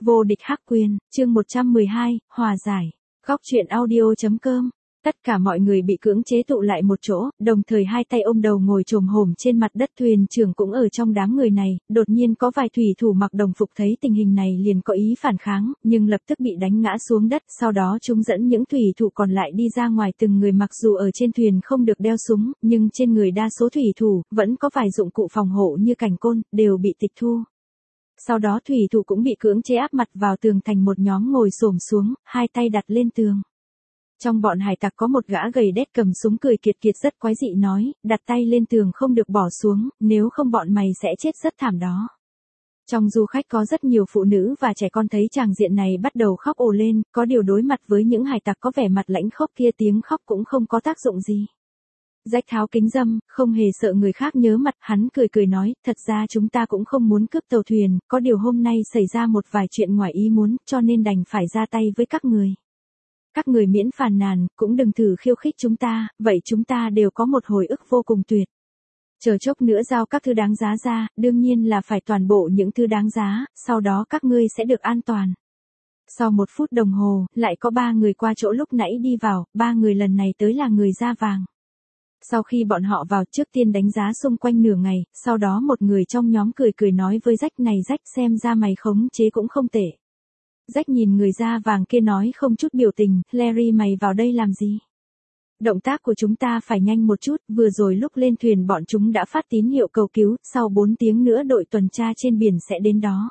Vô địch hắc quyền, chương 112, hòa giải. Góc truyện audio.com. Tất cả mọi người bị cưỡng chế tụ lại một chỗ, đồng thời hai tay ôm đầu ngồi chồm hổm trên mặt đất. Thuyền trưởng cũng ở trong đám người này, đột nhiên có vài thủy thủ mặc đồng phục thấy tình hình này liền có ý phản kháng, nhưng lập tức bị đánh ngã xuống đất. Sau đó chúng dẫn những thủy thủ còn lại đi ra ngoài, từng người mặc dù ở trên thuyền không được đeo súng, nhưng trên người đa số thủy thủ vẫn có vài dụng cụ phòng hộ như cành côn, đều bị tịch thu. Sau đó thủy thủ cũng bị cưỡng chế áp mặt vào tường thành một nhóm ngồi xổm xuống, hai tay đặt lên tường. Trong bọn hải tặc có một gã gầy đét cầm súng cười kiệt kiệt rất quái dị nói, đặt tay lên tường không được bỏ xuống, nếu không bọn mày sẽ chết rất thảm đó. Trong du khách có rất nhiều phụ nữ và trẻ con thấy tràng diện này bắt đầu khóc ồ lên, có điều đối mặt với những hải tặc có vẻ mặt lãnh khốc kia tiếng khóc cũng không có tác dụng gì. Jack tháo kính râm, không hề sợ người khác nhớ mặt, hắn cười cười nói, thật ra chúng ta cũng không muốn cướp tàu thuyền, có điều hôm nay xảy ra một vài chuyện ngoài ý muốn, cho nên đành phải ra tay với các người. Các người miễn phàn nàn, cũng đừng thử khiêu khích chúng ta, vậy chúng ta đều có một hồi ức vô cùng tuyệt. Chờ chốc nữa giao các thứ đáng giá ra, đương nhiên là phải toàn bộ những thứ đáng giá, sau đó các ngươi sẽ được an toàn. Sau 1 phút đồng hồ, lại có 3 người qua chỗ lúc nãy đi vào, 3 người lần này tới là người da vàng. Sau khi bọn họ vào, trước tiên đánh giá xung quanh nửa ngày, sau đó một người trong nhóm cười cười nói với Jack, này Jack, xem ra mày khống chế cũng không tệ. Jack nhìn người da vàng kia nói không chút biểu tình, Larry mày vào đây làm gì? Động tác của chúng ta phải nhanh một chút, vừa rồi lúc lên thuyền bọn chúng đã phát tín hiệu cầu cứu, sau 4 tiếng nữa đội tuần tra trên biển sẽ đến đó.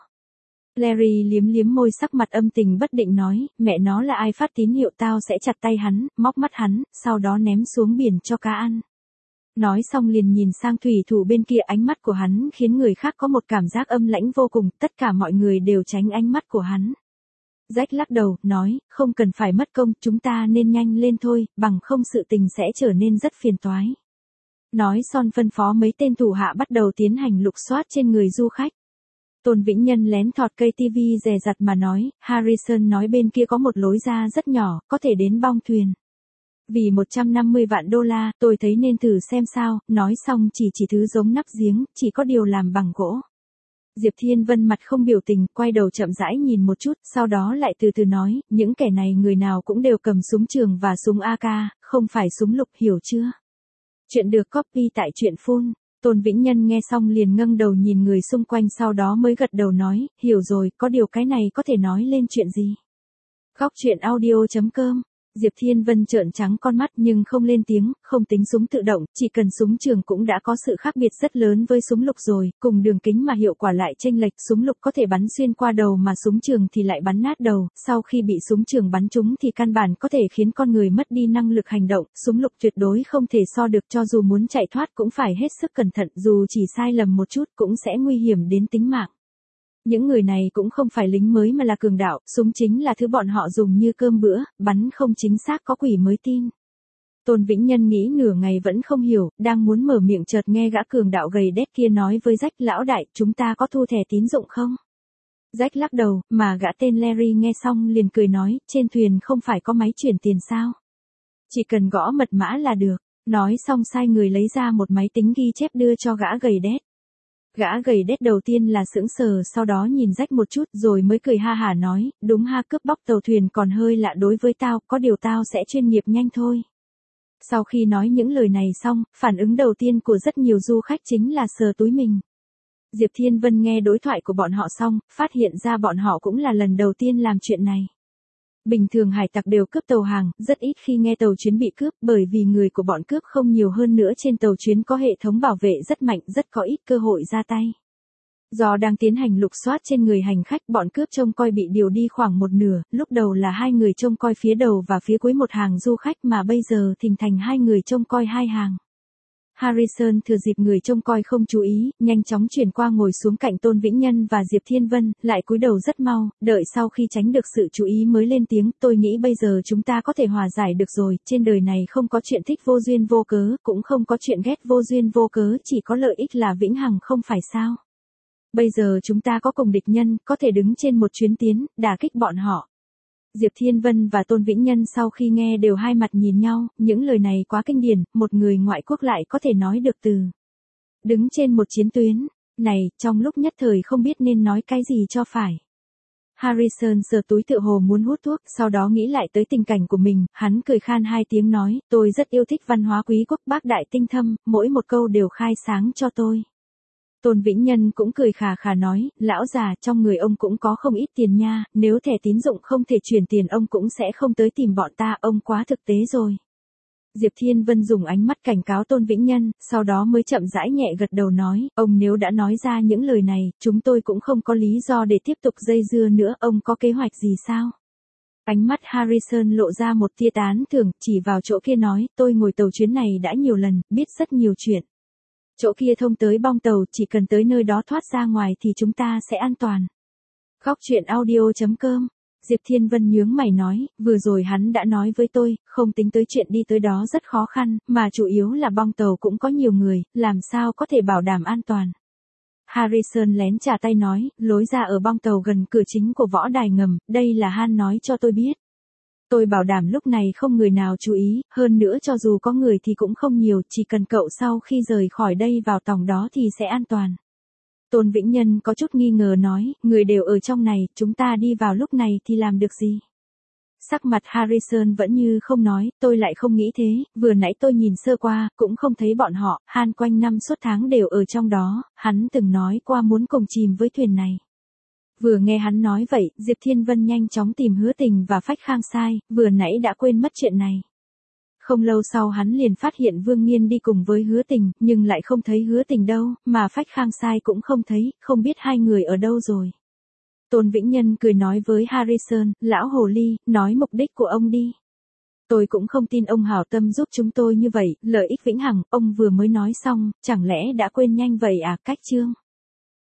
Larry liếm liếm môi, sắc mặt âm tình bất định nói, mẹ nó là ai phát tín hiệu, tao sẽ chặt tay hắn, móc mắt hắn, sau đó ném xuống biển cho cá ăn. Nói xong liền nhìn sang thủy thủ bên kia, ánh mắt của hắn khiến người khác có một cảm giác âm lãnh vô cùng, tất cả mọi người đều tránh ánh mắt của hắn. Jack lắc đầu, nói, không cần phải mất công, chúng ta nên nhanh lên thôi, bằng không sự tình sẽ trở nên rất phiền toái. Nói xong phân phó mấy tên thủ hạ bắt đầu tiến hành lục soát trên người du khách. Tôn Vĩnh Nhân lén thọt cây TV dè dặt mà nói, Harrison nói bên kia có một lối ra rất nhỏ, có thể đến bong thuyền. Vì 150 vạn đô la, tôi thấy nên thử xem sao, nói xong chỉ thứ giống nắp giếng, chỉ có điều làm bằng gỗ. Diệp Thiên Vân mặt không biểu tình, quay đầu chậm rãi nhìn một chút, sau đó lại từ từ nói, những kẻ này người nào cũng đều cầm súng trường và súng AK, không phải súng lục, hiểu chưa? Chuyện được copy tại truyện full. Tôn Vĩnh Nhân nghe xong liền ngẩng đầu nhìn người xung quanh, sau đó mới gật đầu nói, hiểu rồi, có điều cái này có thể nói lên chuyện gì? Góc truyện audio.com. Diệp Thiên Vân trợn trắng con mắt nhưng không lên tiếng, không tính súng tự động, chỉ cần súng trường cũng đã có sự khác biệt rất lớn với súng lục rồi, cùng đường kính mà hiệu quả lại chênh lệch, súng lục có thể bắn xuyên qua đầu mà súng trường thì lại bắn nát đầu, sau khi bị súng trường bắn trúng thì căn bản có thể khiến con người mất đi năng lực hành động, súng lục tuyệt đối không thể so được, cho dù muốn chạy thoát cũng phải hết sức cẩn thận, dù chỉ sai lầm một chút cũng sẽ nguy hiểm đến tính mạng. Những người này cũng không phải lính mới mà là cường đạo, súng chính là thứ bọn họ dùng như cơm bữa, bắn không chính xác có quỷ mới tin. Tôn Vĩnh Nhân nghĩ nửa ngày vẫn không hiểu, đang muốn mở miệng chợt nghe gã cường đạo gầy đét kia nói với Jack, lão đại, chúng ta có thu thẻ tín dụng không? Jack lắc đầu, mà gã tên Larry nghe xong liền cười nói, trên thuyền không phải có máy chuyển tiền sao? Chỉ cần gõ mật mã là được. Nói xong sai người lấy ra một máy tính ghi chép đưa cho gã gầy đét. Gã gầy đét đầu tiên là sững sờ, sau đó nhìn Jack một chút rồi mới cười ha hả nói, đúng ha, cướp bóc tàu thuyền còn hơi lạ đối với tao, có điều tao sẽ chuyên nghiệp nhanh thôi. Sau khi nói những lời này xong, phản ứng đầu tiên của rất nhiều du khách chính là sờ túi mình. Diệp Thiên Vân nghe đối thoại của bọn họ xong, phát hiện ra bọn họ cũng là lần đầu tiên làm chuyện này. Bình thường hải tặc đều cướp tàu hàng, rất ít khi nghe tàu chuyến bị cướp, bởi vì người của bọn cướp không nhiều, hơn nữa trên tàu chuyến có hệ thống bảo vệ rất mạnh, rất có ít cơ hội ra tay. Do đang tiến hành lục soát trên người hành khách, bọn cướp trông coi bị điều đi khoảng một nửa, lúc đầu là 2 người trông coi phía đầu và phía cuối một hàng du khách mà bây giờ thình thành 2 người trông coi 2 hàng. Harrison thừa dịp người trông coi không chú ý, nhanh chóng chuyển qua ngồi xuống cạnh Tôn Vĩnh Nhân và Diệp Thiên Vân, lại cúi đầu rất mau, đợi sau khi tránh được sự chú ý mới lên tiếng, tôi nghĩ bây giờ chúng ta có thể hòa giải được rồi, trên đời này không có chuyện thích vô duyên vô cớ, cũng không có chuyện ghét vô duyên vô cớ, chỉ có lợi ích là vĩnh hằng, không phải sao? Bây giờ chúng ta có cùng địch nhân, có thể đứng trên một chuyến tiến, đả kích bọn họ. Diệp Thiên Vân và Tôn Vĩnh Nhân sau khi nghe đều hai mặt nhìn nhau, những lời này quá kinh điển, một người ngoại quốc lại có thể nói được từ đứng trên một chiến tuyến này, trong lúc nhất thời không biết nên nói cái gì cho phải. Harrison sờ túi tựa hồ muốn hút thuốc, sau đó nghĩ lại tới tình cảnh của mình, hắn cười khan hai tiếng nói, tôi rất yêu thích văn hóa quý quốc bác đại tinh thâm, mỗi một câu đều khai sáng cho tôi. Tôn Vĩnh Nhân cũng cười khà khà nói, lão già, trong người ông cũng có không ít tiền nha, nếu thẻ tín dụng không thể chuyển tiền ông cũng sẽ không tới tìm bọn ta, ông quá thực tế rồi. Diệp Thiên Vân dùng ánh mắt cảnh cáo Tôn Vĩnh Nhân, sau đó mới chậm rãi nhẹ gật đầu nói, ông nếu đã nói ra những lời này, chúng tôi cũng không có lý do để tiếp tục dây dưa nữa, ông có kế hoạch gì sao? Ánh mắt Harrison lộ ra một tia tán thưởng, chỉ vào chỗ kia nói, tôi ngồi tàu chuyến này đã nhiều lần, biết rất nhiều chuyện. Chỗ kia thông tới bong tàu, chỉ cần tới nơi đó thoát ra ngoài thì chúng ta sẽ an toàn. Góc truyện audio.com. Diệp Thiên Vân nhướng mày nói, vừa rồi hắn đã nói với tôi, không tính tới chuyện đi tới đó rất khó khăn, mà chủ yếu là bong tàu cũng có nhiều người, làm sao có thể bảo đảm an toàn. Harrison lén chà tay nói, lối ra ở bong tàu gần cửa chính của võ đài ngầm, đây là Han nói cho tôi biết. Tôi bảo đảm lúc này không người nào chú ý, hơn nữa cho dù có người thì cũng không nhiều, chỉ cần cậu sau khi rời khỏi đây vào tòng đó thì sẽ an toàn. Tôn Vĩnh Nhân có chút nghi ngờ nói, người đều ở trong này, chúng ta đi vào lúc này thì làm được gì? Sắc mặt Harrison vẫn như không nói, tôi lại không nghĩ thế, vừa nãy tôi nhìn sơ qua, cũng không thấy bọn họ, Han quanh năm suốt tháng đều ở trong đó, hắn từng nói qua muốn cùng chìm với thuyền này. Vừa nghe hắn nói vậy, Diệp Thiên Vân nhanh chóng tìm Hứa Tình và Phách Khang Sai, vừa nãy đã quên mất chuyện này. Không lâu sau hắn liền phát hiện Vương Nghiên đi cùng với Hứa Tình, nhưng lại không thấy Hứa Tình đâu, mà Phách Khang Sai cũng không thấy, không biết hai người ở đâu rồi. Tôn Vĩnh Nhân cười nói với Harrison, lão hồ ly, nói mục đích của ông đi. Tôi cũng không tin ông hảo tâm giúp chúng tôi như vậy, lợi ích vĩnh hằng, ông vừa mới nói xong, chẳng lẽ đã quên nhanh vậy à, cách chương.